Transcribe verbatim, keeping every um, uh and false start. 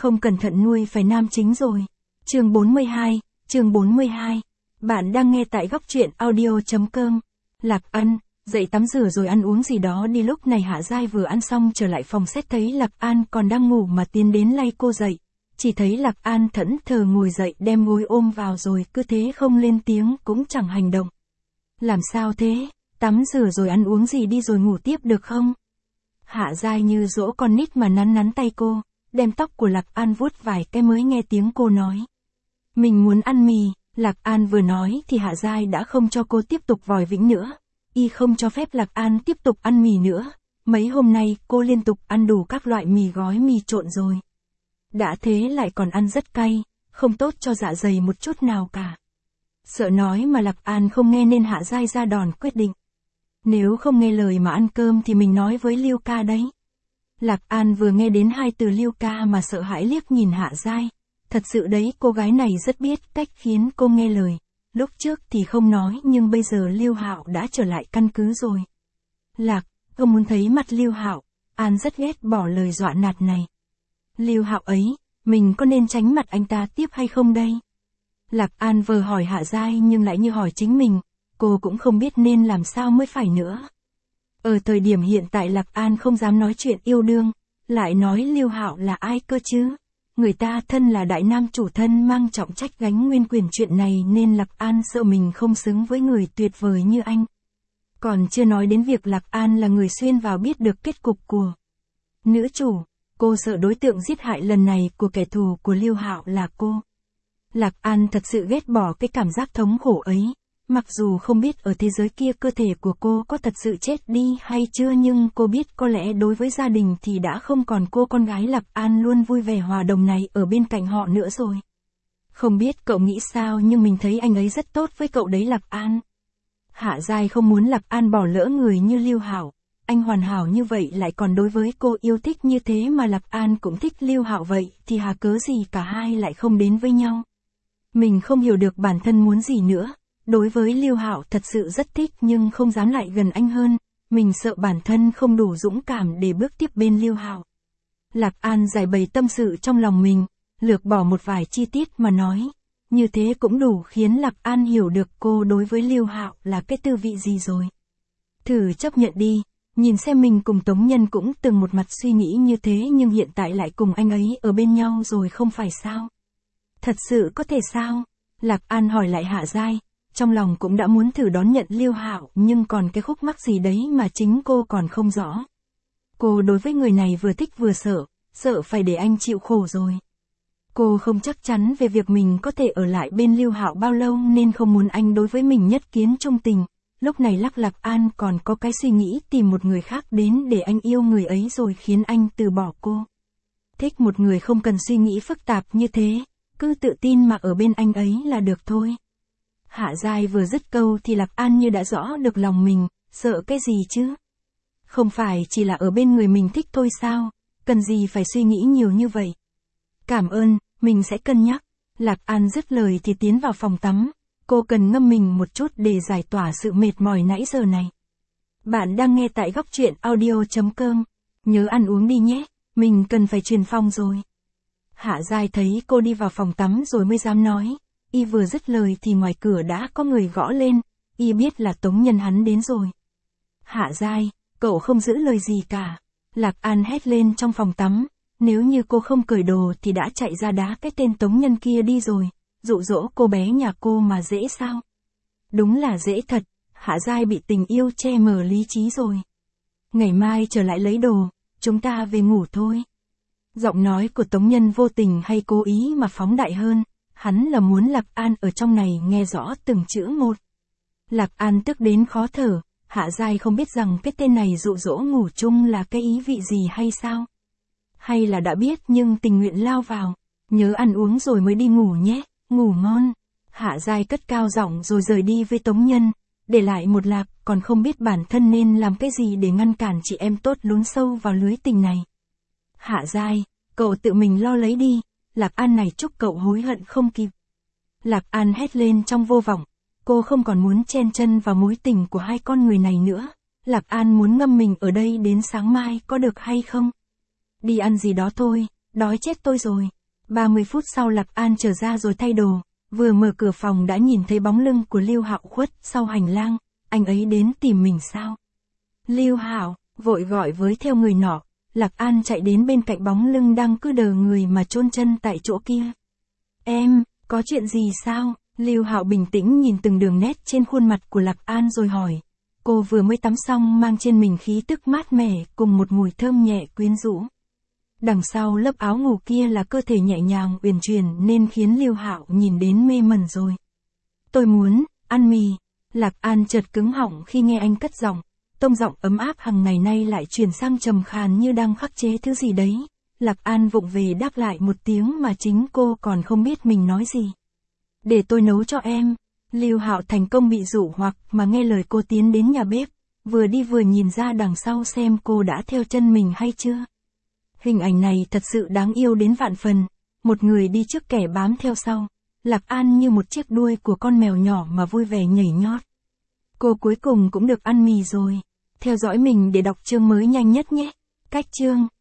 không cẩn thận nuôi phải nam chính rồi. Chương bốn mươi hai, chương bốn mươi hai. Bạn đang nghe tại góc truyện audio chấm com. Lạc An, dậy tắm rửa rồi ăn uống gì đó đi. Lúc này Hạ Giai vừa ăn xong trở lại phòng xét thấy Lạc An còn đang ngủ mà tiến đến lay cô dậy. Chỉ thấy Lạc An thẫn thờ ngồi dậy đem gối ôm vào rồi cứ thế không lên tiếng cũng chẳng hành động. Làm sao thế, tắm rửa rồi ăn uống gì đi rồi ngủ tiếp được không? Hạ Giai như dỗ con nít mà nắn nắn tay cô, đem tóc của Lạc An vuốt vài cái mới nghe tiếng cô nói. Mình muốn ăn mì. Lạc An vừa nói thì Hạ Giai đã không cho cô tiếp tục vòi vĩnh nữa. Y không cho phép Lạc An tiếp tục ăn mì nữa. Mấy hôm nay cô liên tục ăn đủ các loại mì gói mì trộn rồi. Đã thế lại còn ăn rất cay, không tốt cho dạ dày một chút nào cả. Sợ nói mà Lạc An không nghe nên Hạ Giai ra đòn quyết định. Nếu không nghe lời mà ăn cơm thì mình nói với Liêu ca đấy. Lạc An vừa nghe đến hai từ Liêu ca mà sợ hãi liếc nhìn Hạ Giai. Thật sự đấy, cô gái này rất biết cách khiến cô nghe lời. Lúc trước thì không nói nhưng bây giờ Liêu Hạo đã trở lại căn cứ rồi. Lạc, không muốn thấy mặt Liêu Hạo. An rất ghét bỏ lời dọa nạt này. Liêu Hạo ấy, mình có nên tránh mặt anh ta tiếp hay không đây? Lạc An vừa hỏi Hạ Giai nhưng lại như hỏi chính mình. Cô cũng không biết nên làm sao mới phải nữa. Ở thời điểm hiện tại Lạc An không dám nói chuyện yêu đương. Lại nói Liêu Hạo là ai cơ chứ? Người ta thân là đại nam chủ thân mang trọng trách gánh nguyên quyền chuyện này nên Lạc An sợ mình không xứng với người tuyệt vời như anh. Còn chưa nói đến việc Lạc An là người xuyên vào biết được kết cục của nữ chủ. Cô sợ đối tượng giết hại lần này của kẻ thù của Liêu Hạo là cô. Lạc An thật sự ghét bỏ cái cảm giác thống khổ ấy. Mặc dù không biết ở thế giới kia cơ thể của cô có thật sự chết đi hay chưa nhưng cô biết có lẽ đối với gia đình thì đã không còn cô con gái Lạc An luôn vui vẻ hòa đồng này ở bên cạnh họ nữa rồi. Không biết cậu nghĩ sao nhưng mình thấy anh ấy rất tốt với cậu đấy Lạc An. Hạ Giai không muốn Lạc An bỏ lỡ người như Liêu Hạo. Anh hoàn hảo như vậy lại còn đối với cô yêu thích như thế mà Lạc An cũng thích Liêu Hạo vậy thì hà cớ gì cả hai lại không đến với nhau. Mình không hiểu được bản thân muốn gì nữa. Đối với Liêu Hạo thật sự rất thích nhưng không dám lại gần anh hơn, mình sợ bản thân không đủ dũng cảm để bước tiếp bên Liêu Hạo. Lạc An giải bày tâm sự trong lòng mình, lược bỏ một vài chi tiết mà nói, như thế cũng đủ khiến Lạc An hiểu được cô đối với Liêu Hạo là cái tư vị gì rồi. Thử chấp nhận đi, nhìn xem mình cùng Tống Nhân cũng từng một mặt suy nghĩ như thế nhưng hiện tại lại cùng anh ấy ở bên nhau rồi không phải sao? Thật sự có thể sao? Lạc An hỏi lại Hạ Giai. Trong lòng cũng đã muốn thử đón nhận Liêu Hạo nhưng còn cái khúc mắc gì đấy mà chính cô còn không rõ. Cô đối với người này vừa thích vừa sợ, sợ phải để anh chịu khổ rồi. Cô không chắc chắn về việc mình có thể ở lại bên Liêu Hạo bao lâu nên không muốn anh đối với mình nhất kiến trung tình. Lúc này Lắc Lạc An còn có cái suy nghĩ tìm một người khác đến để anh yêu người ấy rồi khiến anh từ bỏ cô. Thích một người không cần suy nghĩ phức tạp như thế, cứ tự tin mà ở bên anh ấy là được thôi. Hạ Giai vừa dứt câu thì Lạc An như đã rõ được lòng mình, sợ cái gì chứ? Không phải chỉ là ở bên người mình thích thôi sao, cần gì phải suy nghĩ nhiều như vậy? Cảm ơn, mình sẽ cân nhắc. Lạc An dứt lời thì tiến vào phòng tắm, cô cần ngâm mình một chút để giải tỏa sự mệt mỏi nãy giờ này. Bạn đang nghe tại góc truyện audio chấm com, nhớ ăn uống đi nhé, mình cần phải truyền phòng rồi. Hạ Giai thấy cô đi vào phòng tắm rồi mới dám nói. Y vừa dứt lời thì ngoài cửa đã có người gõ lên, Y biết là Tống Nhân hắn đến rồi. Hạ Giai, cậu không giữ lời gì cả. Lạc An hét lên trong phòng tắm, nếu như cô không cởi đồ thì đã chạy ra đá cái tên Tống Nhân kia đi rồi, dụ dỗ cô bé nhà cô mà dễ sao? Đúng là dễ thật, Hạ Giai bị tình yêu che mờ lý trí rồi. Ngày mai trở lại lấy đồ, chúng ta về ngủ thôi. Giọng nói của Tống Nhân vô tình hay cố ý mà phóng đại hơn. Hắn là muốn Lạc An ở trong này nghe rõ từng chữ một. Lạc An tức đến khó thở, Hạ Giai không biết rằng cái tên này dụ dỗ ngủ chung là cái ý vị gì hay sao? Hay là đã biết nhưng tình nguyện lao vào, nhớ ăn uống rồi mới đi ngủ nhé, ngủ ngon. Hạ Giai cất cao giọng rồi rời đi với Tống Nhân, để lại một Lạc còn không biết bản thân nên làm cái gì để ngăn cản chị em tốt lún sâu vào lưới tình này. Hạ Giai, cậu tự mình lo lấy đi. Lạc An này chúc cậu hối hận không kịp. Lạc An hét lên trong vô vọng, cô không còn muốn chen chân vào mối tình của hai con người này nữa. Lạc An muốn ngâm mình ở đây đến sáng mai có được hay không? Đi ăn gì đó thôi, đói chết tôi rồi. ba mươi phút sau Lạc An trở ra rồi thay đồ, vừa mở cửa phòng đã nhìn thấy bóng lưng của Lưu Hạo khuất sau hành lang, anh ấy đến tìm mình sao? Lưu Hạo, vội gọi với theo người nọ, Lạc An chạy đến bên cạnh bóng lưng đang cứ đờ người mà chôn chân tại chỗ kia. Em, có chuyện gì sao? Lưu Hạo bình tĩnh nhìn từng đường nét trên khuôn mặt của Lạc An rồi hỏi. Cô vừa mới tắm xong mang trên mình khí tức mát mẻ cùng một mùi thơm nhẹ quyến rũ. Đằng sau lớp áo ngủ kia là cơ thể nhẹ nhàng uyển chuyển nên khiến Lưu Hạo nhìn đến mê mẩn rồi. Tôi muốn, ăn mì. Lạc An chợt cứng họng khi nghe anh cất giọng, tông giọng ấm áp hằng ngày nay lại chuyển sang trầm khàn như đang khắc chế thứ gì đấy. Lạc An vụng về đáp lại một tiếng mà chính cô còn không biết mình nói gì. Để tôi nấu cho em. Lưu Hạo thành công bị dụ hoặc mà nghe lời cô tiến đến nhà bếp, vừa đi vừa nhìn ra đằng sau xem cô đã theo chân mình hay chưa. Hình ảnh này thật sự đáng yêu đến vạn phần, một người đi trước kẻ bám theo sau, Lạc An như một chiếc đuôi của con mèo nhỏ mà vui vẻ nhảy nhót. Cô cuối cùng cũng được ăn mì rồi, theo dõi mình để đọc chương mới nhanh nhất nhé. Cách chương